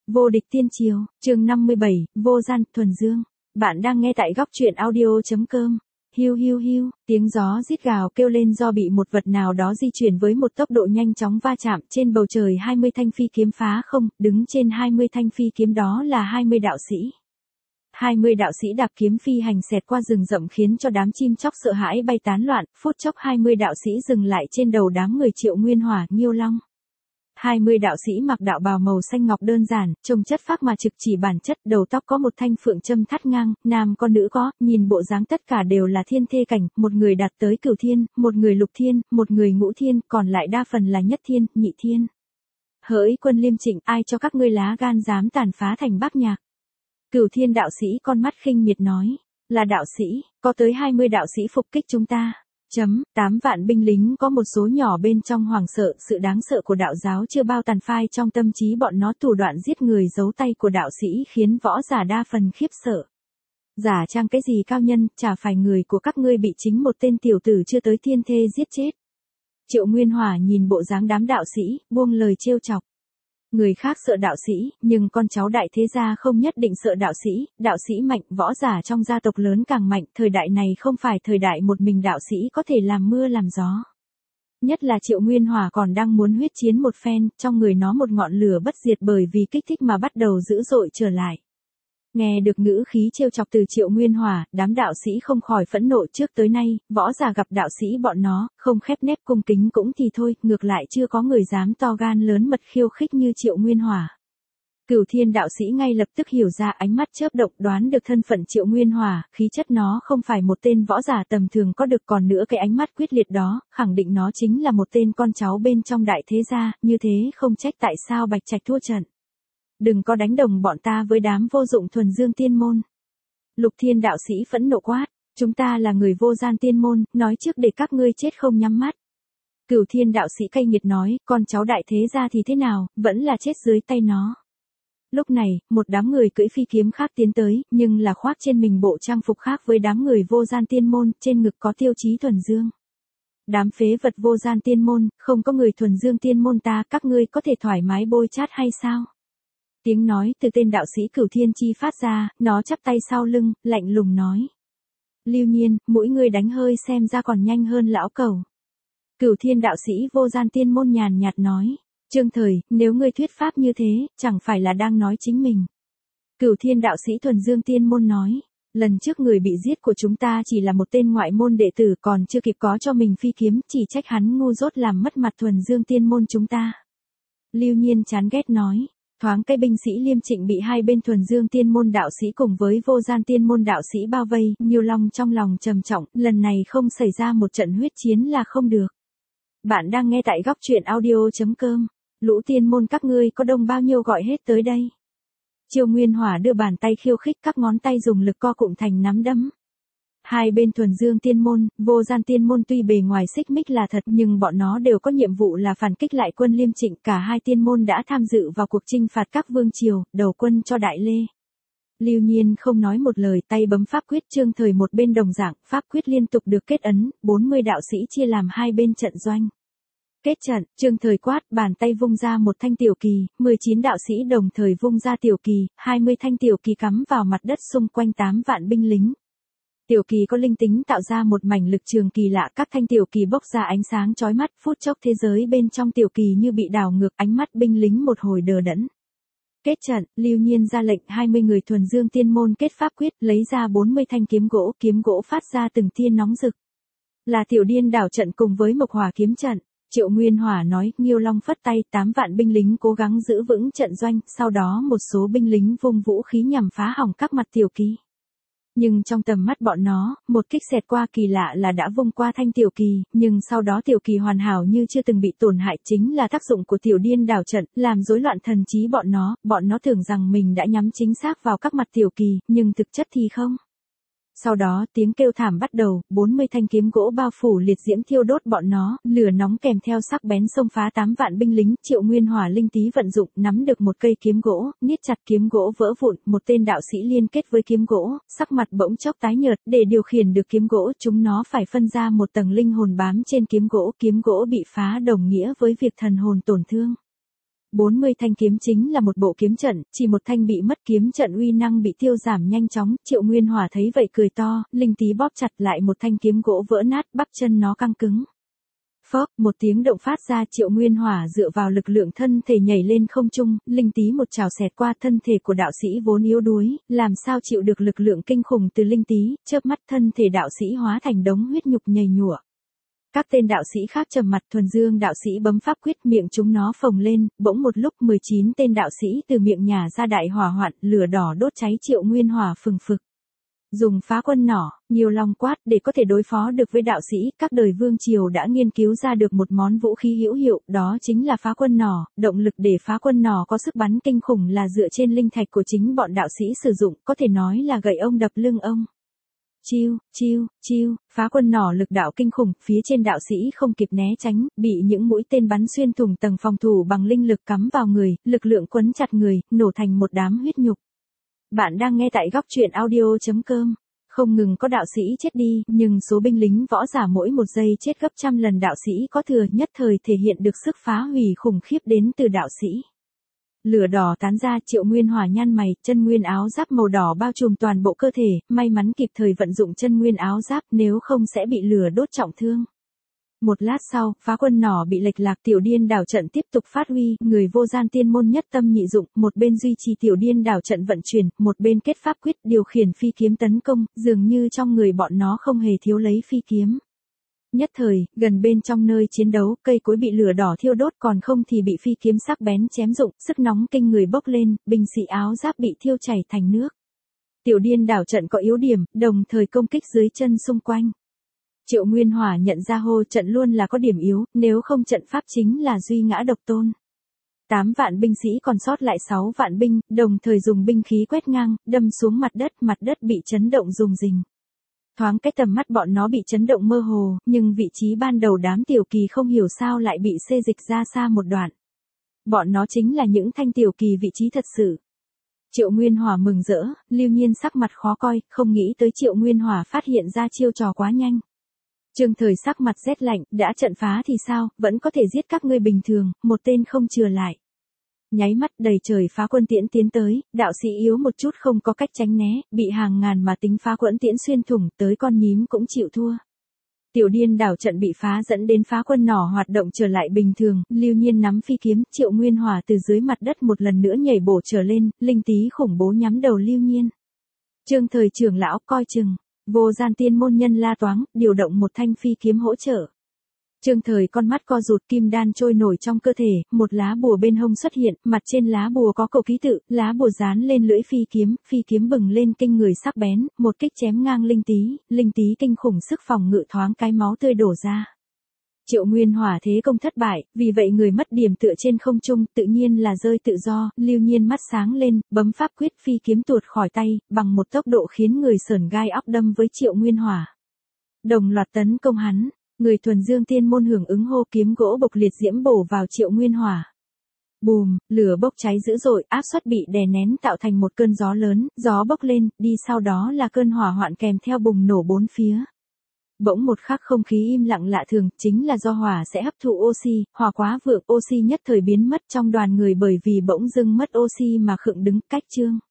Vô địch tiên triều, chương 57, vô gian, thuần dương. Bạn đang nghe tại góc truyện audio.com. Hiu hiu hiu, tiếng gió rít gào kêu lên do bị một vật nào đó di chuyển với một tốc độ nhanh chóng va chạm trên bầu trời. 20 thanh phi kiếm phá không, đứng trên 20 thanh phi kiếm đó là 20 đạo sĩ. 20 đạo sĩ đạp kiếm phi hành xẹt qua rừng rậm khiến cho đám chim chóc sợ hãi bay tán loạn, phút chốc 20 đạo sĩ dừng lại trên đầu đám người Triệu Nguyên Hỏa, Nghiêu Long. 20 đạo sĩ mặc đạo bào màu xanh ngọc đơn giản, trông chất phác mà trực chỉ bản chất, đầu tóc có một thanh phượng châm thắt ngang, nam có nữ có, nhìn bộ dáng tất cả đều là thiên thê cảnh, một người đạt tới cửu thiên, một người lục thiên, một người ngũ thiên, còn lại đa phần là nhất thiên, nhị thiên. Hỡi quân Liêm Trịnh, ai cho các ngươi lá gan dám tàn phá thành Bác Nhạc? Cửu thiên đạo sĩ con mắt khinh miệt nói, là đạo sĩ, có tới 20 đạo sĩ phục kích chúng ta. 8 vạn binh lính có một số nhỏ bên trong hoảng sợ, sự đáng sợ của đạo giáo chưa bao tàn phai trong tâm trí bọn nó, thủ đoạn giết người giấu tay của đạo sĩ khiến võ giả đa phần khiếp sợ. Giả trang cái gì cao nhân, chả phải người của các ngươi bị chính một tên tiểu tử chưa tới thiên thê giết chết. Triệu Nguyên Hỏa nhìn bộ dáng đám đạo sĩ, buông lời trêu chọc. Người khác sợ đạo sĩ, nhưng con cháu đại thế gia không nhất định sợ đạo sĩ mạnh, võ giả trong gia tộc lớn càng mạnh, thời đại này không phải thời đại một mình đạo sĩ có thể làm mưa làm gió. Nhất là Triệu Nguyên Hỏa còn đang muốn huyết chiến một phen, trong người nó một ngọn lửa bất diệt bởi vì kích thích mà bắt đầu dữ dội trở lại. Nghe được ngữ khí trêu chọc từ Triệu Nguyên Hỏa, đám đạo sĩ không khỏi phẫn nộ. Trước tới nay, võ giả gặp đạo sĩ bọn nó, không khép nép cung kính cũng thì thôi, ngược lại chưa có người dám to gan lớn mật khiêu khích như Triệu Nguyên Hỏa. Cửu thiên đạo sĩ ngay lập tức hiểu ra, ánh mắt chớp động, đoán được thân phận Triệu Nguyên Hỏa, khí chất nó không phải một tên võ giả tầm thường có được, còn nữa cái ánh mắt quyết liệt đó, khẳng định nó chính là một tên con cháu bên trong đại thế gia, như thế không trách tại sao Bạch Trạch thua trận. Đừng có đánh đồng bọn ta với đám vô dụng thuần dương tiên môn. Lục thiên đạo sĩ phẫn nộ quát, chúng ta là người vô gian tiên môn, nói trước để các ngươi chết không nhắm mắt. Cửu thiên đạo sĩ cay nghiệt nói, con cháu đại thế gia thì thế nào, vẫn là chết dưới tay nó. Lúc này, một đám người cưỡi phi kiếm khác tiến tới, nhưng là khoác trên mình bộ trang phục khác với đám người vô gian tiên môn, trên ngực có tiêu chí thuần dương. Đám phế vật vô gian tiên môn, không có người thuần dương tiên môn ta, các ngươi có thể thoải mái bôi chát hay sao? Tiếng nói từ tên đạo sĩ Cửu Thiên Chi phát ra, nó chắp tay sau lưng, lạnh lùng nói. Lưu Nhiên, mỗi người đánh hơi xem ra còn nhanh hơn lão cẩu. Cửu Thiên đạo sĩ vô gian tiên môn nhàn nhạt nói. Trương Thời, nếu ngươi thuyết pháp như thế, chẳng phải là đang nói chính mình. Cửu Thiên đạo sĩ thuần dương tiên môn nói. Lần trước người bị giết của chúng ta chỉ là một tên ngoại môn đệ tử, còn chưa kịp có cho mình phi kiếm, chỉ trách hắn ngu dốt làm mất mặt thuần dương tiên môn chúng ta. Lưu Nhiên chán ghét nói. Thoáng cái binh sĩ Liêm Trịnh bị hai bên thuần dương tiên môn đạo sĩ cùng với vô gian tiên môn đạo sĩ bao vây, Nghiêu Long trong lòng trầm trọng, lần này không xảy ra một trận huyết chiến là không được. Bạn đang nghe tại góc truyện audio.com. Lũ tiên môn các ngươi có đông bao nhiêu gọi hết tới đây. Triệu Nguyên Hỏa đưa bàn tay khiêu khích, các ngón tay dùng lực co cụm thành nắm đấm. Hai bên thuần dương tiên môn, vô gian tiên môn tuy bề ngoài xích mích là thật, nhưng bọn nó đều có nhiệm vụ là phản kích lại quân Liêm Trịnh. Cả hai tiên môn đã tham dự vào cuộc chinh phạt các vương triều, đầu quân cho Đại Lê. Lưu Nhiên không nói một lời, tay bấm pháp quyết. Trương Thời một bên đồng dạng, pháp quyết liên tục được kết ấn, 40 đạo sĩ chia làm hai bên trận doanh. Kết trận, Trương Thời quát, bàn tay vung ra một thanh tiểu kỳ, 19 đạo sĩ đồng thời vung ra tiểu kỳ, 20 thanh tiểu kỳ cắm vào mặt đất xung quanh 8 vạn binh lính. Tiểu kỳ có linh tính tạo ra một mảnh lực trường kỳ lạ, các thanh tiểu kỳ bốc ra ánh sáng chói mắt, phút chốc thế giới bên trong tiểu kỳ như bị đảo ngược, ánh mắt binh lính một hồi đờ đẫn. Kết trận, Lưu Nhiên ra lệnh 20 người thuần dương tiên môn kết pháp quyết, lấy ra 40 thanh kiếm gỗ phát ra từng tia nóng rực. Là Tiểu Điên đảo trận cùng với Mộc Hỏa kiếm trận. Triệu Nguyên Hỏa nói, Nghiêu Long phất tay, 8 vạn binh lính cố gắng giữ vững trận doanh, sau đó một số binh lính vung vũ khí nhằm phá hỏng các mặt tiểu kỳ. Nhưng trong tầm mắt bọn nó, một kích xẹt qua kỳ lạ là đã vung qua thanh tiểu kỳ, nhưng sau đó tiểu kỳ hoàn hảo như chưa từng bị tổn hại, chính là tác dụng của Tiểu Điên đảo trận, làm rối loạn thần trí bọn nó tưởng rằng mình đã nhắm chính xác vào các mặt tiểu kỳ, nhưng thực chất thì không. Sau đó tiếng kêu thảm bắt đầu, 40 thanh kiếm gỗ bao phủ liệt diễm thiêu đốt bọn nó, lửa nóng kèm theo sắc bén xông phá 8 vạn binh lính. Triệu Nguyên Hỏa linh tí vận dụng, nắm được một cây kiếm gỗ, niết chặt kiếm gỗ vỡ vụn, một tên đạo sĩ liên kết với kiếm gỗ, sắc mặt bỗng chốc tái nhợt, để điều khiển được kiếm gỗ chúng nó phải phân ra một tầng linh hồn bám trên kiếm gỗ bị phá đồng nghĩa với việc thần hồn tổn thương. 40 thanh kiếm chính là một bộ kiếm trận, chỉ một thanh bị mất kiếm trận uy năng bị tiêu giảm nhanh chóng, Triệu Nguyên Hỏa thấy vậy cười to, linh tí bóp chặt lại một thanh kiếm gỗ vỡ nát, bắp chân nó căng cứng. Phốc, một tiếng động phát ra, Triệu Nguyên Hỏa dựa vào lực lượng thân thể nhảy lên không trung, linh tí một trảo xẹt qua thân thể của đạo sĩ vốn yếu đuối, làm sao chịu được lực lượng kinh khủng từ linh tí, chớp mắt thân thể đạo sĩ hóa thành đống huyết nhục nhầy nhụa. Các tên đạo sĩ khác trầm mặt, Thuần Dương đạo sĩ bấm pháp quyết, miệng chúng nó phồng lên, bỗng một lúc 19 tên đạo sĩ từ miệng nhả ra đại hỏa hoạn, lửa đỏ đốt cháy Triệu Nguyên Hỏa phừng phực. Dùng phá quân nỏ, nhiều lòng quát để có thể đối phó được với đạo sĩ, các đời vương triều đã nghiên cứu ra được một món vũ khí hữu hiệu, đó chính là phá quân nỏ, động lực để phá quân nỏ có sức bắn kinh khủng là dựa trên linh thạch của chính bọn đạo sĩ sử dụng, có thể nói là gậy ông đập lưng ông. Chiêu, chiêu, chiêu, phá quân nỏ lực đạo kinh khủng, phía trên đạo sĩ không kịp né tránh, bị những mũi tên bắn xuyên thủng tầng phòng thủ bằng linh lực cắm vào người, lực lượng quấn chặt người, nổ thành một đám huyết nhục. Bạn đang nghe tại góc truyện audio.com. Không ngừng có đạo sĩ chết đi, nhưng số binh lính võ giả mỗi một giây chết gấp trăm lần đạo sĩ có thừa, nhất thời thể hiện được sức phá hủy khủng khiếp đến từ đạo sĩ. Lửa đỏ tán ra, Triệu Nguyên Hỏa nhăn mày, chân nguyên áo giáp màu đỏ bao trùm toàn bộ cơ thể, may mắn kịp thời vận dụng chân nguyên áo giáp, nếu không sẽ bị lửa đốt trọng thương. Một lát sau, phá quân nỏ bị lệch lạc, tiểu điên đảo trận tiếp tục phát huy, người vô gian tiên môn nhất tâm nhị dụng, một bên duy trì tiểu điên đảo trận vận chuyển, một bên kết pháp quyết điều khiển phi kiếm tấn công, dường như trong người bọn nó không hề thiếu lấy phi kiếm. Nhất thời, gần bên trong nơi chiến đấu, cây cối bị lửa đỏ thiêu đốt, còn không thì bị phi kiếm sắc bén chém rụng, sức nóng kinh người bốc lên, binh sĩ áo giáp bị thiêu chảy thành nước. Tiểu điên đảo trận có yếu điểm, đồng thời công kích dưới chân xung quanh. Triệu Nguyên Hỏa nhận ra hô trận luôn là có điểm yếu, nếu không trận pháp chính là duy ngã độc tôn. 8 vạn binh sĩ còn sót lại 6 vạn binh, đồng thời dùng binh khí quét ngang, đâm xuống mặt đất bị chấn động rùng rình. Thoáng cái tầm mắt bọn nó bị chấn động mơ hồ, nhưng vị trí ban đầu đám tiểu kỳ không hiểu sao lại bị xê dịch ra xa một đoạn. Bọn nó chính là những thanh tiểu kỳ vị trí thật sự. Triệu Nguyên Hỏa mừng rỡ, Lưu Nhiên sắc mặt khó coi, không nghĩ tới Triệu Nguyên Hỏa phát hiện ra chiêu trò quá nhanh. Trương Thời sắc mặt rét lạnh, đã trận phá thì sao, vẫn có thể giết các ngươi bình thường, một tên không chừa lại. Nháy mắt đầy trời phá quân tiễn tiến tới, đạo sĩ yếu một chút không có cách tránh né, bị hàng ngàn mà tính phá quân tiễn xuyên thủng, tới con nhím cũng chịu thua. Tiểu điên đảo trận bị phá dẫn đến phá quân nỏ hoạt động trở lại bình thường, Lưu Nhiên nắm phi kiếm, Triệu Nguyên Hỏa từ dưới mặt đất một lần nữa nhảy bổ trở lên, linh tí khủng bố nhắm đầu Lưu Nhiên. Trương Thời trưởng lão coi chừng, vô gian tiên môn nhân la toáng, điều động một thanh phi kiếm hỗ trợ. Trương Thời con mắt co rụt, kim đan trôi nổi trong cơ thể, một lá bùa bên hông xuất hiện, mặt trên lá bùa có cầu ký tự, lá bùa dán lên lưỡi phi kiếm bừng lên kinh người sắc bén, một kích chém ngang linh tí kinh khủng sức phòng ngự thoáng cái máu tươi đổ ra. Triệu Nguyên Hỏa thế công thất bại, vì vậy người mất điểm tựa trên không trung, tự nhiên là rơi tự do, Lưu Nhiên mắt sáng lên, bấm pháp quyết phi kiếm tuột khỏi tay, bằng một tốc độ khiến người sởn gai óc đâm với Triệu Nguyên Hỏa. Đồng loạt tấn công hắn. Người Thuần Dương tiên môn hưởng ứng hô, kiếm gỗ bộc liệt diễm bổ vào Triệu Nguyên Hỏa. Bùm, lửa bốc cháy dữ dội, áp suất bị đè nén tạo thành một cơn gió lớn, gió bốc lên, đi sau đó là cơn hỏa hoạn kèm theo bùng nổ bốn phía. Bỗng một khắc không khí im lặng lạ thường, chính là do hỏa sẽ hấp thụ oxy, hỏa quá vượng, oxy nhất thời biến mất trong đoàn người bởi vì bỗng dưng mất oxy mà khựng đứng cách chương.